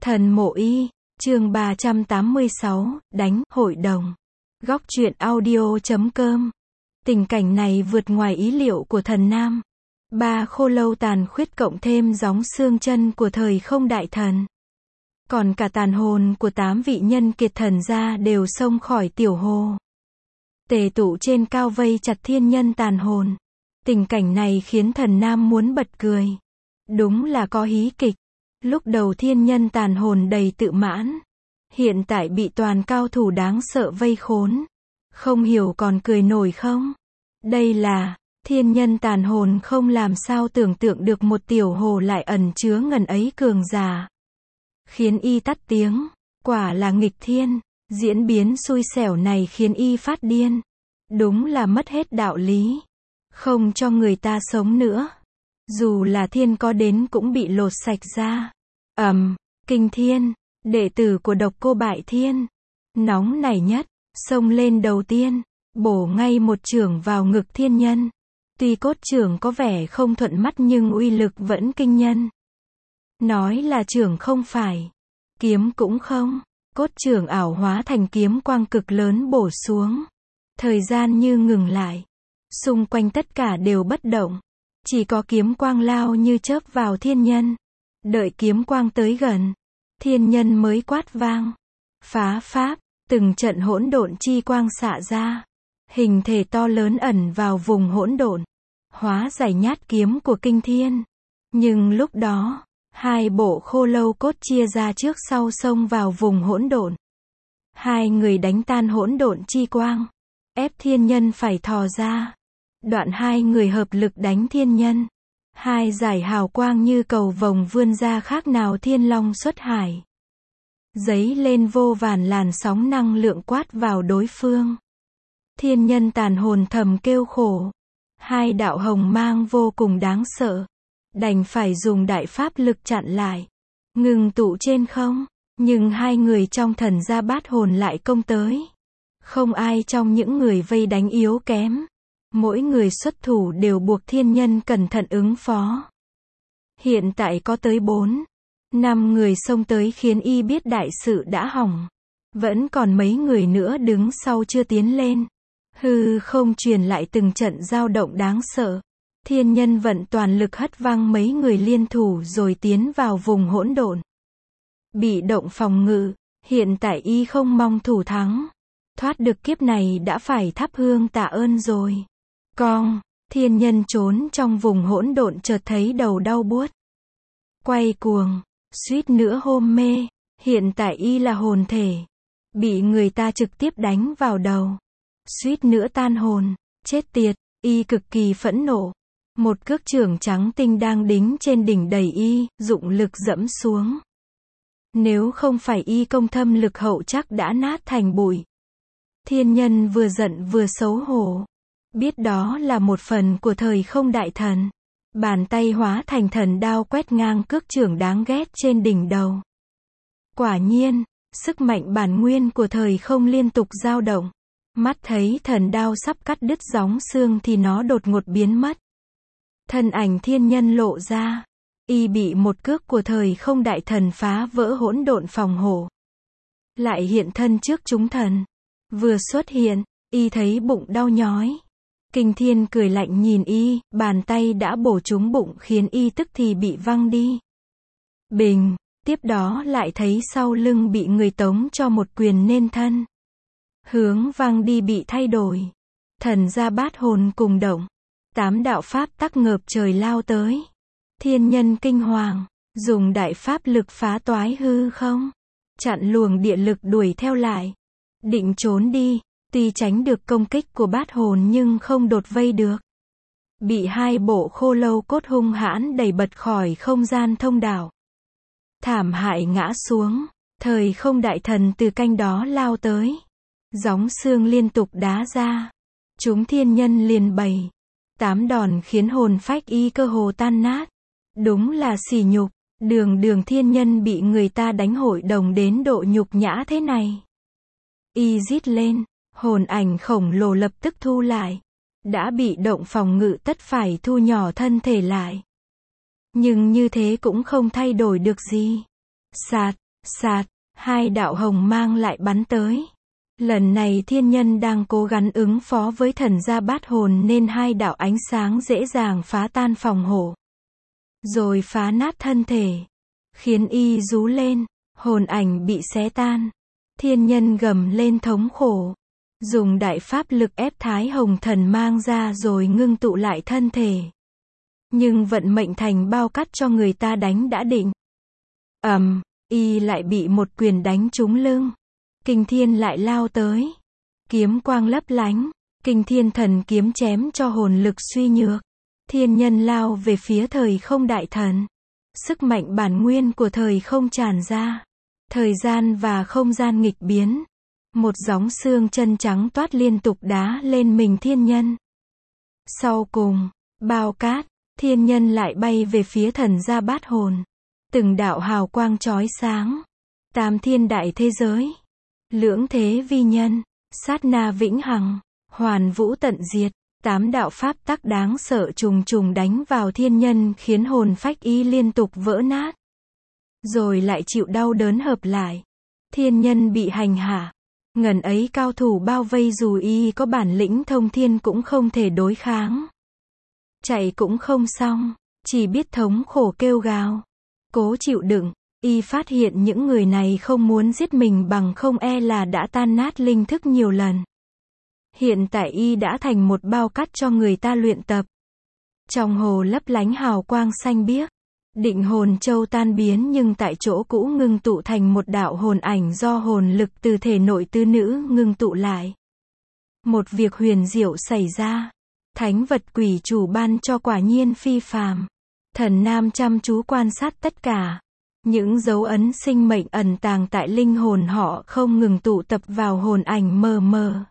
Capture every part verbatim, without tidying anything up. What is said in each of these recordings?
Thần mộ y, chương ba trăm tám mươi sáu, đánh, hội đồng. Góc truyện audio chấm com. Tình cảnh này vượt ngoài ý liệu của thần nam. Ba khô lâu tàn khuyết cộng thêm gióng xương chân của thời không đại thần. Còn cả tàn hồn của tám vị nhân kiệt thần gia đều xông khỏi tiểu hồ. Tề tụ trên cao vây chặt thiên nhân tàn hồn. Tình cảnh này khiến thần nam muốn bật cười. Đúng là có hí kịch. Lúc đầu thiên nhân tàn hồn đầy tự mãn. Hiện tại bị toàn cao thủ đáng sợ vây khốn. Không hiểu còn cười nổi không? Đây là, thiên nhân tàn hồn không làm sao tưởng tượng được một tiểu hồ lại ẩn chứa ngần ấy cường giả. Khiến y tắt tiếng, quả là nghịch thiên, diễn biến xui xẻo này khiến y phát điên. Đúng là mất hết đạo lý. Không cho người ta sống nữa. Dù là thiên có đến cũng bị lột sạch ra. Ầm, um, Kinh Thiên, đệ tử của Độc Cô Bại Thiên, nóng nảy nhất, xông lên đầu tiên, bổ ngay một chưởng vào ngực thiên nhân. Tuy cốt chưởng có vẻ không thuận mắt nhưng uy lực vẫn kinh nhân. Nói là chưởng không phải, kiếm cũng không, cốt chưởng ảo hóa thành kiếm quang cực lớn bổ xuống. Thời gian như ngừng lại, xung quanh tất cả đều bất động, chỉ có kiếm quang lao như chớp vào thiên nhân. Đợi kiếm quang tới gần, thiên nhân mới quát vang, phá pháp, từng trận hỗn độn chi quang xạ ra, hình thể to lớn ẩn vào vùng hỗn độn, hóa giải nhát kiếm của Kinh Thiên. Nhưng lúc đó, hai bộ khô lâu cốt chia ra trước sau xông vào vùng hỗn độn. Hai người đánh tan hỗn độn chi quang, ép thiên nhân phải thò ra. Đoạn hai người hợp lực đánh thiên nhân. Hai giải hào quang như cầu vồng vươn ra khác nào thiên long xuất hải. Giấy lên vô vàn làn sóng năng lượng quát vào đối phương. Thiên nhân tàn hồn thầm kêu khổ. Hai đạo hồng mang vô cùng đáng sợ. Đành phải dùng đại pháp lực chặn lại. Ngừng tụ trên không. Nhưng hai người trong thần gia bát hồn lại công tới. Không ai trong những người vây đánh yếu kém. Mỗi người xuất thủ đều buộc thiên nhân cẩn thận ứng phó. Hiện tại có tới bốn, năm người xông tới khiến y biết đại sự đã hỏng. Vẫn còn mấy người nữa đứng sau chưa tiến lên. Hư không truyền lại từng trận dao động đáng sợ. Thiên nhân vận toàn lực hất văng mấy người liên thủ rồi tiến vào vùng hỗn độn. Bị động phòng ngự, hiện tại y không mong thủ thắng. Thoát được kiếp này đã phải thắp hương tạ ơn rồi. Cong, thiên nhân trốn trong vùng hỗn độn chợt thấy đầu đau buốt. Quay cuồng, suýt nữa hôn mê, hiện tại y là hồn thể. Bị người ta trực tiếp đánh vào đầu. Suýt nữa tan hồn, chết tiệt, y cực kỳ phẫn nộ. Một cước chưởng trắng tinh đang đính trên đỉnh đầy y, dụng lực dẫm xuống. Nếu không phải y công thâm lực hậu chắc đã nát thành bụi. Thiên nhân vừa giận vừa xấu hổ. Biết đó là một phần của thời không đại thần. Bàn tay hóa thành thần đao quét ngang cước chưởng đáng ghét trên đỉnh đầu. Quả nhiên, sức mạnh bản nguyên của thời không liên tục dao động. Mắt thấy thần đao sắp cắt đứt gióng xương thì nó đột ngột biến mất. Thân ảnh thiên nhân lộ ra. Y bị một cước của thời không đại thần phá vỡ hỗn độn phòng hộ. Lại hiện thân trước chúng thần. Vừa xuất hiện, y thấy bụng đau nhói. Kinh Thiên cười lạnh nhìn y, bàn tay đã bổ trúng bụng khiến y tức thì bị văng đi. Bình, tiếp đó lại thấy sau lưng bị người tống cho một quyền nên thân. Hướng văng đi bị thay đổi. Thần gia bát hồn cùng động. Tám đạo pháp tắc ngợp trời lao tới. Thiên nhân kinh hoàng, dùng đại pháp lực phá toái hư không. Chặn luồng địa lực đuổi theo lại. Định trốn đi. Tuy tránh được công kích của bát hồn nhưng không đột vây được. Bị hai bộ khô lâu cốt hung hãn đẩy bật khỏi không gian thông đạo. Thảm hại ngã xuống. Thời không đại thần từ canh đó lao tới. Gióng xương liên tục đá ra. Chúng thiên nhân liền bày. Tám đòn khiến hồn phách y cơ hồ tan nát. Đúng là sỉ nhục. Đường đường thiên nhân bị người ta đánh hội đồng đến độ nhục nhã thế này. Y rít lên. Hồn ảnh khổng lồ lập tức thu lại. Đã bị động phòng ngự tất phải thu nhỏ thân thể lại. Nhưng như thế cũng không thay đổi được gì. Sạt, Sạt, hai đạo hồng mang lại bắn tới. Lần này thiên nhân đang cố gắng ứng phó với thần gia bát hồn nên hai đạo ánh sáng dễ dàng phá tan phòng hộ. Rồi phá nát thân thể. Khiến y rú lên, hồn ảnh bị xé tan. Thiên nhân gầm lên thống khổ. Dùng đại pháp lực ép thái hồng thần mang ra rồi ngưng tụ lại thân thể. Nhưng vận mệnh thành bao cắt cho người ta đánh đã định. Ầm, y lại bị một quyền đánh trúng lưng. Kinh thiên lại lao tới. Kiếm quang lấp lánh, kinh thiên thần kiếm chém cho hồn lực suy nhược. Thiên nhân lao về phía thời không đại thần. Sức mạnh bản nguyên của thời không tràn ra. Thời gian và không gian nghịch biến. Một gióng xương chân trắng toát liên tục đá lên mình thiên nhân. Sau cùng, bao cát, thiên nhân lại bay về phía thần gia bát hồn. Từng đạo hào quang chói sáng. Tam thiên đại thế giới. Lưỡng thế vi nhân. Sát na vĩnh hằng. Hoàn vũ tận diệt. Tám đạo pháp tắc đáng sợ trùng trùng đánh vào thiên nhân khiến hồn phách y liên tục vỡ nát. Rồi lại chịu đau đớn hợp lại. Thiên nhân bị hành hạ. Ngần ấy cao thủ bao vây dù y có bản lĩnh thông thiên cũng không thể đối kháng. Chạy cũng không xong, chỉ biết thống khổ kêu gào. Cố chịu đựng, y phát hiện những người này không muốn giết mình bằng không e là đã tan nát linh thức nhiều lần. Hiện tại y đã thành một bao cát cho người ta luyện tập. Trong hồ lấp lánh hào quang xanh biếc. Định hồn châu tan biến nhưng tại chỗ cũ ngưng tụ thành một đạo hồn ảnh do hồn lực từ thể nội tứ nữ ngưng tụ lại. Một việc huyền diệu xảy ra. Thánh vật quỷ chủ ban cho quả nhiên phi phàm. Thần nam chăm chú quan sát tất cả. Những dấu ấn sinh mệnh ẩn tàng tại linh hồn họ không ngừng tụ tập vào hồn ảnh mờ mờ.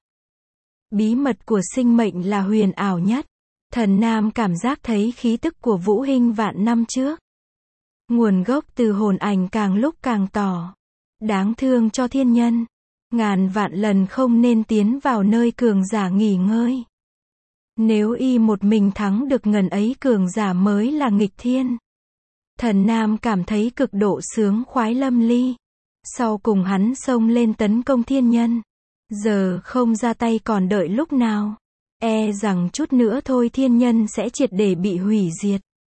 Bí mật của sinh mệnh là huyền ảo nhất. Thần nam cảm giác thấy khí tức của Vũ Hinh vạn năm trước. Nguồn gốc từ hồn ảnh càng lúc càng tỏ. Đáng thương cho thiên nhân. Ngàn vạn lần không nên tiến vào nơi cường giả nghỉ ngơi. Nếu y một mình thắng được ngần ấy cường giả mới là nghịch thiên. Thần nam cảm thấy cực độ sướng khoái lâm ly. Sau cùng hắn xông lên tấn công thiên nhân. Giờ không ra tay còn đợi lúc nào. E rằng chút nữa thôi thiên nhân sẽ triệt để bị hủy diệt.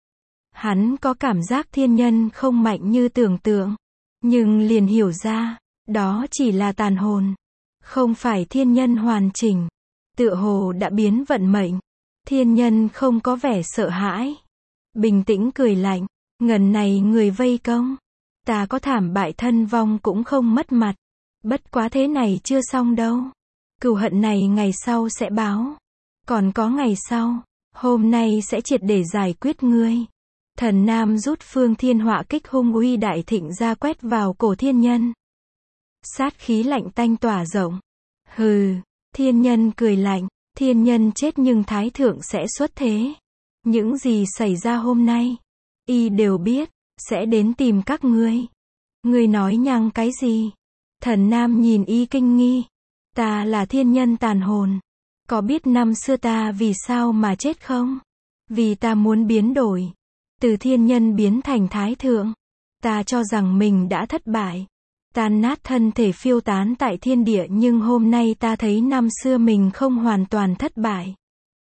Hắn có cảm giác thiên nhân không mạnh như tưởng tượng. Nhưng liền hiểu ra, đó chỉ là tàn hồn. Không phải thiên nhân hoàn chỉnh. Tựa hồ đã biến vận mệnh. Thiên nhân không có vẻ sợ hãi. Bình tĩnh cười lạnh. Ngần này người vây công. Ta có thảm bại thân vong cũng không mất mặt. Bất quá thế này chưa xong đâu. Cừu hận này ngày sau sẽ báo. Còn có ngày sau. Hôm nay sẽ triệt để giải quyết ngươi. Thần nam rút phương thiên họa kích hung uy đại thịnh ra quét vào cổ thiên nhân. Sát khí lạnh tanh tỏa rộng. Hừ, thiên nhân cười lạnh. Thiên nhân chết nhưng thái thượng sẽ xuất thế. Những gì xảy ra hôm nay, y đều biết, sẽ đến tìm các ngươi. Ngươi nói nhăng cái gì? Thần nam nhìn y kinh nghi. Ta là thiên nhân tàn hồn. Có biết năm xưa ta vì sao mà chết không? Vì ta muốn biến đổi. Từ thiên nhân biến thành thái thượng. Ta cho rằng mình đã thất bại. Tan nát thân thể phiêu tán tại thiên địa nhưng hôm nay ta thấy năm xưa mình không hoàn toàn thất bại.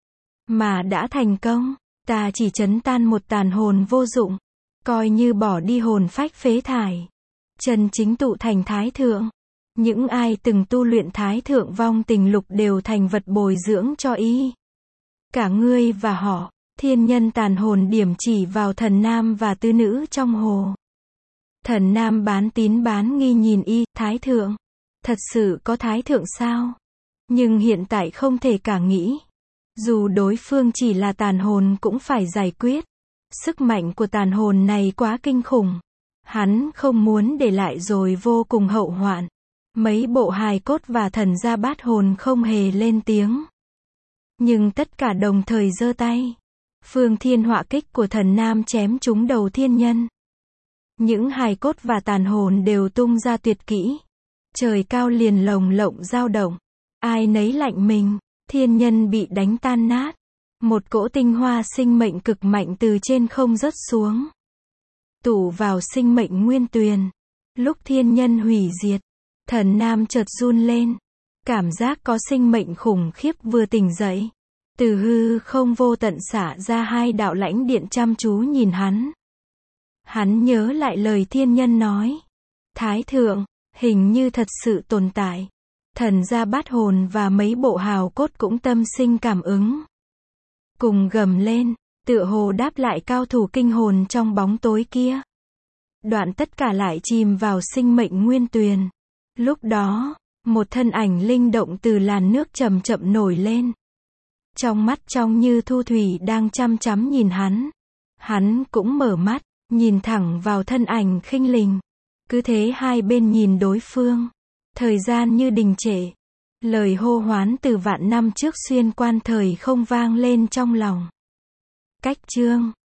Mà đã thành công. Ta chỉ trấn tan một tàn hồn vô dụng. Coi như bỏ đi hồn phách phế thải. Chân chính tụ thành thái thượng. Những ai từng tu luyện thái thượng vong tình lục đều thành vật bồi dưỡng cho y. Cả ngươi và họ. Thiên nhân tàn hồn điểm chỉ vào thần nam và tứ nữ trong hồ. Thần nam bán tín bán nghi nhìn y, thái thượng. Thật sự có thái thượng sao? Nhưng hiện tại không thể cả nghĩ. Dù đối phương chỉ là tàn hồn cũng phải giải quyết. Sức mạnh của tàn hồn này quá kinh khủng. Hắn không muốn để lại rồi vô cùng hậu hoạn. Mấy bộ hài cốt và thần gia bát hồn không hề lên tiếng. Nhưng tất cả đồng thời giơ tay. Phương thiên họa kích của thần nam chém trúng đầu thiên nhân. Những hài cốt và tàn hồn đều tung ra tuyệt kỹ. Trời cao liền lồng lộng dao động. Ai nấy lạnh mình. Thiên nhân bị đánh tan nát. Một cỗ tinh hoa sinh mệnh cực mạnh từ trên không rớt xuống. Tụ vào sinh mệnh nguyên tuyền. Lúc thiên nhân hủy diệt, thần nam chợt run lên. Cảm giác có sinh mệnh khủng khiếp vừa tỉnh dậy. Từ hư không vô tận xả ra hai đạo lãnh điện chăm chú nhìn hắn. Hắn nhớ lại lời thiên nhân nói. Thái thượng, hình như thật sự tồn tại. Thần gia bát hồn và mấy bộ hào cốt cũng tâm sinh cảm ứng. Cùng gầm lên, tựa hồ đáp lại cao thủ kinh hồn trong bóng tối kia. Đoạn tất cả lại chìm vào sinh mệnh nguyên tuyền. Lúc đó, một thân ảnh linh động từ làn nước chậm chậm nổi lên. Trong mắt trong như thu thủy đang chăm chăm nhìn hắn. Hắn cũng mở mắt, nhìn thẳng vào thân ảnh khinh linh. Cứ thế hai bên nhìn đối phương. Thời gian như đình trệ. Lời hô hoán từ vạn năm trước xuyên quan thời không vang lên trong lòng. Cách chương